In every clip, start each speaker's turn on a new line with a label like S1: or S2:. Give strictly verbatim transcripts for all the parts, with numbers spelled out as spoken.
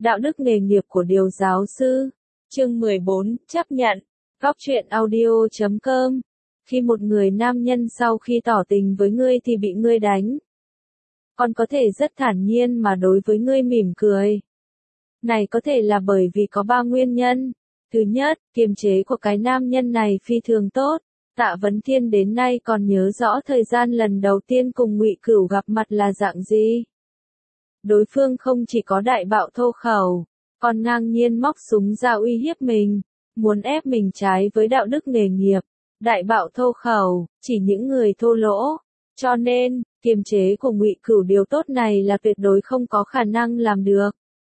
S1: Đạo đức nghề nghiệp của điều giáo sư. Chương mười bốn, chấp nhận. Góc truyện audio chấm com. Khi một người nam nhân sau khi tỏ tình với ngươi thì bị ngươi đánh, còn có thể rất thản nhiên mà đối với ngươi mỉm cười. Này có thể là bởi vì có ba nguyên nhân. Thứ nhất, kiềm chế của cái nam nhân này phi thường tốt. Tạ Vấn Thiên đến nay còn nhớ rõ thời gian lần đầu tiên cùng Ngụy Cửu gặp mặt là dạng gì. Đối phương không chỉ có đại bạo thô khẩu, còn ngang nhiên móc súng ra uy hiếp mình, muốn ép mình trái với đạo đức nghề nghiệp. Đại bạo thô khẩu, chỉ những người thô lỗ. Cho nên, kiềm chế của Ngụy Cửu điều tốt này là tuyệt đối không có khả năng làm được.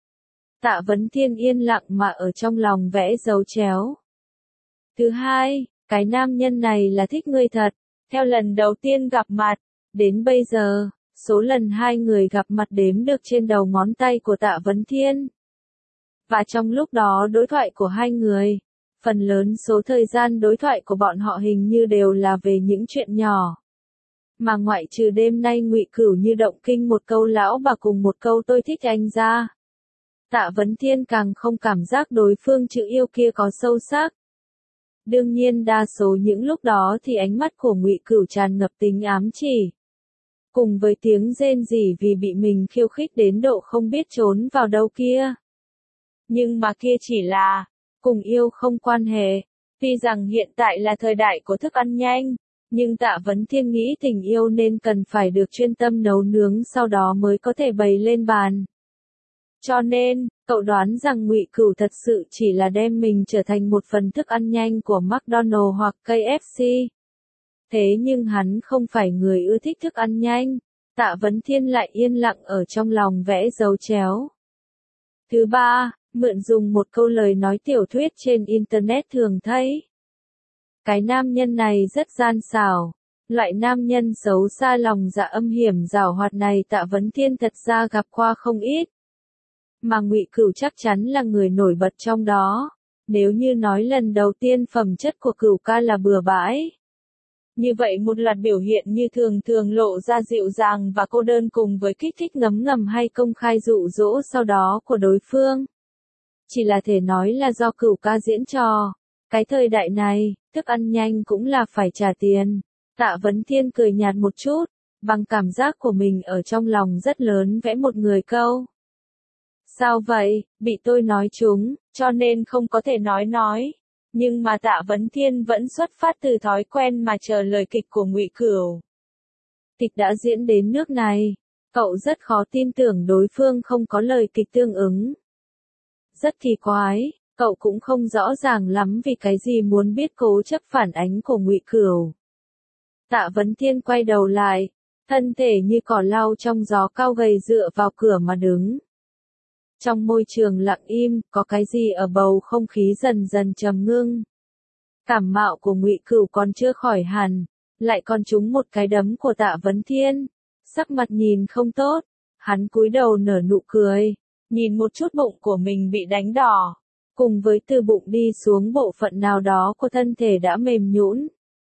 S1: Tạ Vấn Thiên yên lặng mà ở trong lòng vẽ dấu chéo. Thứ hai, cái nam nhân này là thích ngươi thật. Theo lần đầu tiên gặp mặt, đến bây giờ, số lần hai người gặp mặt đếm được trên đầu ngón tay của Tạ Vấn Thiên. Và trong lúc đó đối thoại của hai người, phần lớn số thời gian đối thoại của bọn họ hình như đều là về những chuyện nhỏ. Mà ngoại trừ đêm nay Ngụy Cửu như động kinh một câu lão bà cùng một câu tôi thích anh ra, Tạ Vấn Thiên càng không cảm giác đối phương chữ yêu kia có sâu sắc. Đương nhiên đa số những lúc đó thì ánh mắt của Ngụy Cửu tràn ngập tính ám chỉ, cùng với tiếng rên rỉ vì bị mình khiêu khích đến độ không biết trốn vào đâu kia. Nhưng mà kia chỉ là, cùng yêu không quan hệ. Tuy rằng hiện tại là thời đại của thức ăn nhanh, nhưng Tạ Vấn Thiên nghĩ tình yêu nên cần phải được chuyên tâm nấu nướng sau đó mới có thể bày lên bàn. Cho nên, cậu đoán rằng Ngụy Cửu thật sự chỉ là đem mình trở thành một phần thức ăn nhanh của McDonald's hoặc ca ép xê. Thế nhưng hắn không phải người ưa thích thức ăn nhanh. Tạ Vấn Thiên lại yên lặng ở trong lòng vẽ dấu chéo. Thứ ba, mượn dùng một câu lời nói tiểu thuyết trên Internet thường thấy. Cái nam nhân này rất gian xảo. Loại nam nhân xấu xa lòng dạ âm hiểm giảo hoạt này Tạ Vấn Thiên thật ra gặp qua không ít. Mà Ngụy Cửu chắc chắn là người nổi bật trong đó. Nếu như nói lần đầu tiên phẩm chất của Cửu ca là bừa bãi, như vậy một loạt biểu hiện như thường thường lộ ra dịu dàng và cô đơn cùng với kích thích ngấm ngầm hay công khai dụ dỗ sau đó của đối phương, chỉ là thể nói là do Cửu ca diễn trò. Cái thời đại này, thức ăn nhanh cũng là phải trả tiền. Tạ Vấn Thiên cười nhạt một chút, bằng cảm giác của mình ở trong lòng rất lớn vẽ một người câu. Sao vậy, bị tôi nói trúng, cho nên không có thể nói nói. Nhưng mà Tạ Vấn Thiên vẫn xuất phát từ thói quen mà chờ lời kịch của Ngụy Cửu. Kịch đã diễn đến nước này, cậu rất khó tin tưởng đối phương không có lời kịch tương ứng. Rất kỳ quái, cậu cũng không rõ ràng lắm vì cái gì muốn biết cố chấp phản ánh của Ngụy Cửu. Tạ Vấn Thiên quay đầu lại, thân thể như cỏ lau trong gió cao gầy dựa vào cửa mà đứng. Trong môi trường lặng im, có cái gì ở bầu không khí dần dần trầm ngưng. Cảm mạo của Ngụy Cửu còn chưa khỏi hẳn, lại còn trúng một cái đấm của Tạ Vấn Thiên. Sắc mặt nhìn không tốt, hắn cúi đầu nở nụ cười, nhìn một chút bụng của mình bị đánh đỏ, cùng với từ bụng đi xuống bộ phận nào đó của thân thể đã mềm nhũn.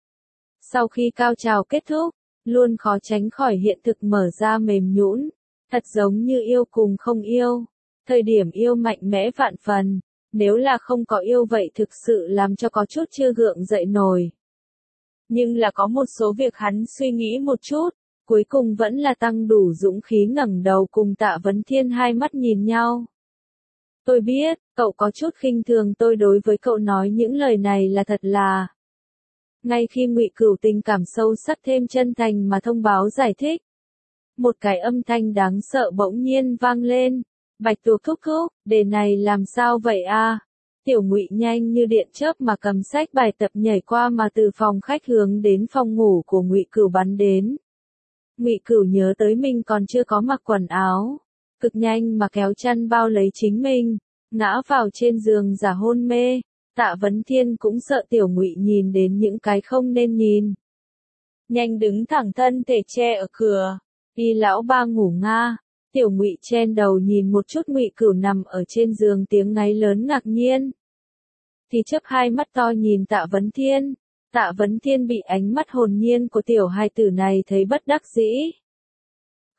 S1: Sau khi cao trào kết thúc, luôn khó tránh khỏi hiện thực mở ra mềm nhũn, thật giống như yêu cùng không yêu. Thời điểm yêu mạnh mẽ vạn phần, nếu là không có yêu vậy thực sự làm cho có chút chưa gượng dậy nổi. Nhưng là có một số việc hắn suy nghĩ một chút, cuối cùng vẫn là tăng đủ dũng khí ngẩng đầu cùng Tạ Vấn Thiên hai mắt nhìn nhau. Tôi biết, cậu có chút khinh thường tôi đối với cậu nói những lời này là thật là. Ngay khi Ngụy Cửu tình cảm sâu sắc thêm chân thành mà thông báo giải thích, một cái âm thanh đáng sợ bỗng nhiên vang lên. Bạch tuộc thúc thúc, đề này làm sao vậy a? Tiểu Ngụy nhanh như điện chớp mà cầm sách bài tập nhảy qua mà từ phòng khách hướng đến phòng ngủ của Ngụy Cửu bắn đến. Ngụy Cửu nhớ tới mình còn chưa có mặc quần áo, cực nhanh mà kéo chăn bao lấy chính mình, ngã vào trên giường giả hôn mê. Tạ Vấn Thiên cũng sợ Tiểu Ngụy nhìn đến những cái không nên nhìn. Nhanh đứng thẳng thân thể che ở cửa, đi lão ba ngủ nga. Tiểu Ngụy chen đầu nhìn một chút Ngụy Cửu nằm ở trên giường tiếng ngáy lớn ngạc nhiên. Thì chớp hai mắt to nhìn Tạ Vấn Thiên. Tạ Vấn Thiên bị ánh mắt hồn nhiên của tiểu hài tử này thấy bất đắc dĩ.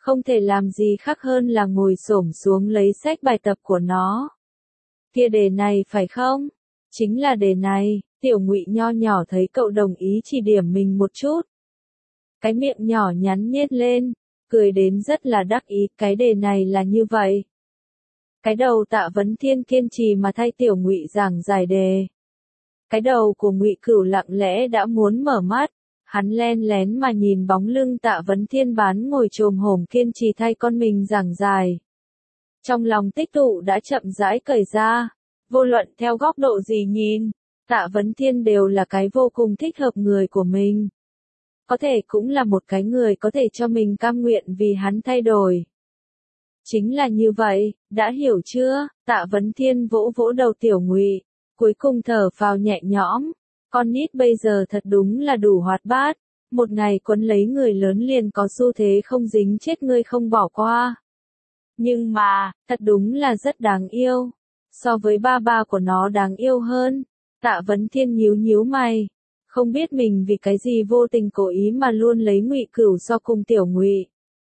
S1: không thể làm gì khác hơn là ngồi xổm xuống lấy sách bài tập của nó. Kia đề này phải không? Chính là đề này. Tiểu Ngụy nho nhỏ thấy cậu đồng ý chỉ điểm mình một chút. Cái miệng nhỏ nhắn nhếch lên, cười đến rất là đắc ý, cái đề này là như vậy. Cái đầu Tạ Vấn Thiên kiên trì mà thay Tiểu Ngụy giảng giải đề. Cái đầu của Ngụy Cửu lặng lẽ đã muốn mở mắt, hắn len lén mà nhìn bóng lưng Tạ Vấn Thiên bán ngồi chồm hổm kiên trì thay con mình giảng giải. Trong lòng tích tụ đã chậm rãi cởi ra, vô luận theo góc độ gì nhìn, Tạ Vấn Thiên đều là cái vô cùng thích hợp người của mình. Có thể cũng là một cái người có thể cho mình cam nguyện vì hắn thay đổi. Chính là như vậy, đã hiểu chưa? Tạ Vấn Thiên vỗ vỗ đầu Tiểu Ngụy, cuối cùng thở phào nhẹ nhõm. Con nít bây giờ thật đúng là đủ hoạt bát, một ngày quấn lấy người lớn liền có xu thế không dính chết ngươi không bỏ qua. Nhưng mà, thật đúng là rất đáng yêu. So với ba ba của nó đáng yêu hơn. Tạ Vấn Thiên nhíu nhíu mày, không biết mình vì cái gì vô tình cố ý mà luôn lấy Ngụy Cửu so cùng Tiểu Ngụy.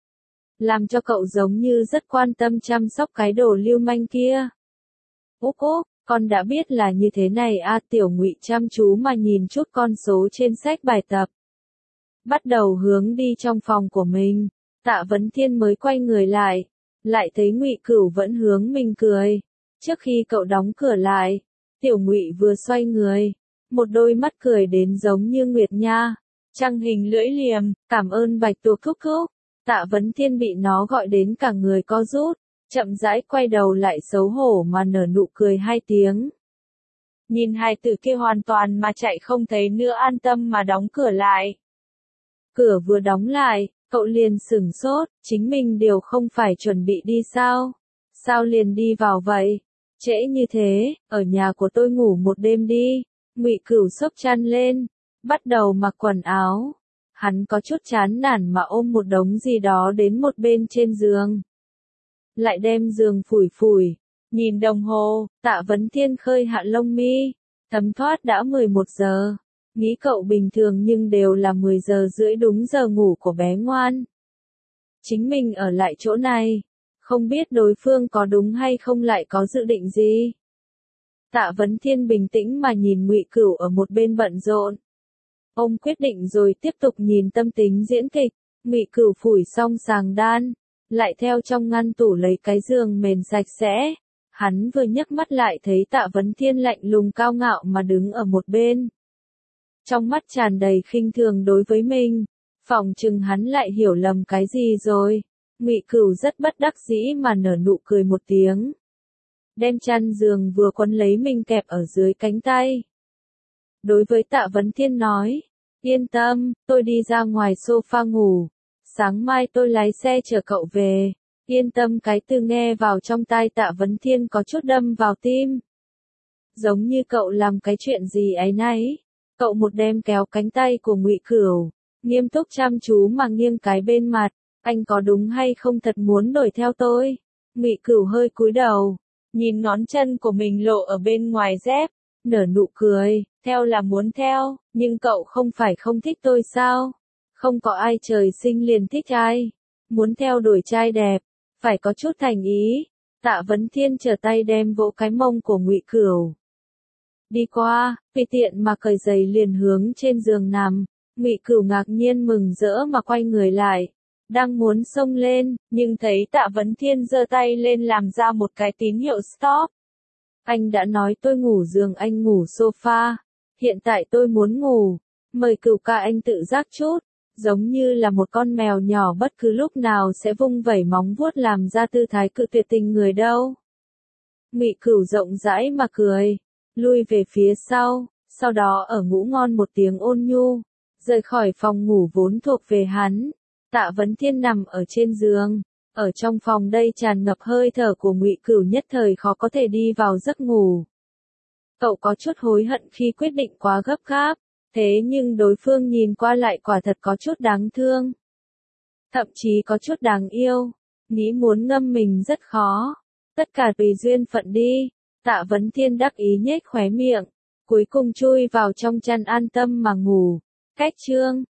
S1: Làm cho cậu giống như rất quan tâm chăm sóc cái đồ lưu manh kia. Úc úc, con đã biết là như thế này à, Tiểu Ngụy chăm chú mà nhìn chút con số trên sách bài tập. Bắt đầu hướng đi trong phòng của mình, Tạ Vấn Thiên mới quay người lại, lại thấy Ngụy Cửu vẫn hướng mình cười. Trước khi cậu đóng cửa lại, Tiểu Ngụy vừa xoay người, một đôi mắt cười đến giống như Nguyệt Nha, trăng hình lưỡi liềm, cảm ơn Bạch Tuộc thúc thúc. Tạ Vấn Thiên bị nó gọi đến cả người co rút, chậm rãi quay đầu lại xấu hổ mà nở nụ cười hai tiếng. Nhìn hai tử kia hoàn toàn mà chạy không thấy nữa, an tâm mà đóng cửa lại. Cửa vừa đóng lại, cậu liền sửng sốt, chính mình đều không phải chuẩn bị đi sao? Sao liền đi vào vậy? Trễ như thế, ở nhà của tôi ngủ một đêm đi. Ngụy Cửu xốc chăn lên, bắt đầu mặc quần áo. Hắn có chút chán nản mà ôm một đống gì đó đến một bên trên giường. Lại đem giường phủi phủi, nhìn đồng hồ, Tạ Vấn Thiên khơi hạ lông mi, thấm thoát đã mười một giờ. Nghĩ cậu bình thường nhưng đều là mười giờ rưỡi đúng giờ ngủ của bé ngoan. Chính mình ở lại chỗ này, không biết đối phương có đúng hay không lại có dự định gì. Tạ Vấn Thiên bình tĩnh mà nhìn Ngụy Cửu ở một bên bận rộn. Ông quyết định rồi tiếp tục nhìn tâm tính diễn kịch. Ngụy Cửu phủi xong sàng đan, lại theo trong ngăn tủ lấy cái giường mền sạch sẽ. Hắn vừa nhấc mắt lại thấy Tạ Vấn Thiên lạnh lùng cao ngạo mà đứng ở một bên. Trong mắt tràn đầy khinh thường đối với mình, phỏng chừng hắn lại hiểu lầm cái gì rồi. Ngụy Cửu rất bất đắc dĩ mà nở nụ cười một tiếng. Đem chăn giường vừa quấn lấy mình kẹp ở dưới cánh tay. Đối với Tạ Vấn Thiên nói, yên tâm, tôi đi ra ngoài sofa ngủ, sáng mai tôi lái xe chở cậu về. Yên tâm, cái từ nghe vào trong tai Tạ Vấn Thiên có chút đâm vào tim. Giống như cậu làm cái chuyện gì ấy nấy. Cậu một đêm kéo cánh tay của Ngụy Cửu, nghiêm túc chăm chú mà nghiêng cái bên mặt, anh có đúng hay không thật muốn đuổi theo tôi? Ngụy Cửu hơi cúi đầu, nhìn ngón chân của mình lộ ở bên ngoài dép, nở nụ cười, theo là muốn theo, nhưng cậu không phải không thích tôi sao? Không có ai trời sinh liền thích ai, muốn theo đuổi trai đẹp, phải có chút thành ý. Tạ Vấn Thiên trở tay đem vỗ cái mông của Ngụy Cửu. Đi qua, tùy tiện mà cởi giày liền hướng trên giường nằm. Ngụy Cửu ngạc nhiên mừng rỡ mà quay người lại, đang muốn xông lên, nhưng thấy Tạ Vấn Thiên giơ tay lên làm ra một cái tín hiệu stop. Anh đã nói tôi ngủ giường, anh ngủ sofa. Hiện tại tôi muốn ngủ, mời Cửu ca anh tự giác chút, giống như là một con mèo nhỏ bất cứ lúc nào sẽ vung vẩy móng vuốt làm ra tư thái cự tuyệt tình người đâu. Ngụy Cửu rộng rãi mà cười, lui về phía sau, sau đó ở ngủ ngon một tiếng ôn nhu, rời khỏi phòng ngủ vốn thuộc về hắn. Tạ Vấn Thiên nằm ở trên giường, ở trong phòng đây tràn ngập hơi thở của Ngụy Cửu, nhất thời khó có thể đi vào giấc ngủ. Cậu có chút hối hận khi quyết định quá gấp gáp, thế nhưng đối phương nhìn qua lại quả thật có chút đáng thương. Thậm chí có chút đáng yêu, nghĩ muốn ngâm mình rất khó. Tất cả tùy duyên phận đi. Tạ Vấn Thiên đắc ý nhếch khóe miệng, cuối cùng chui vào trong chăn an tâm mà ngủ. Cách chương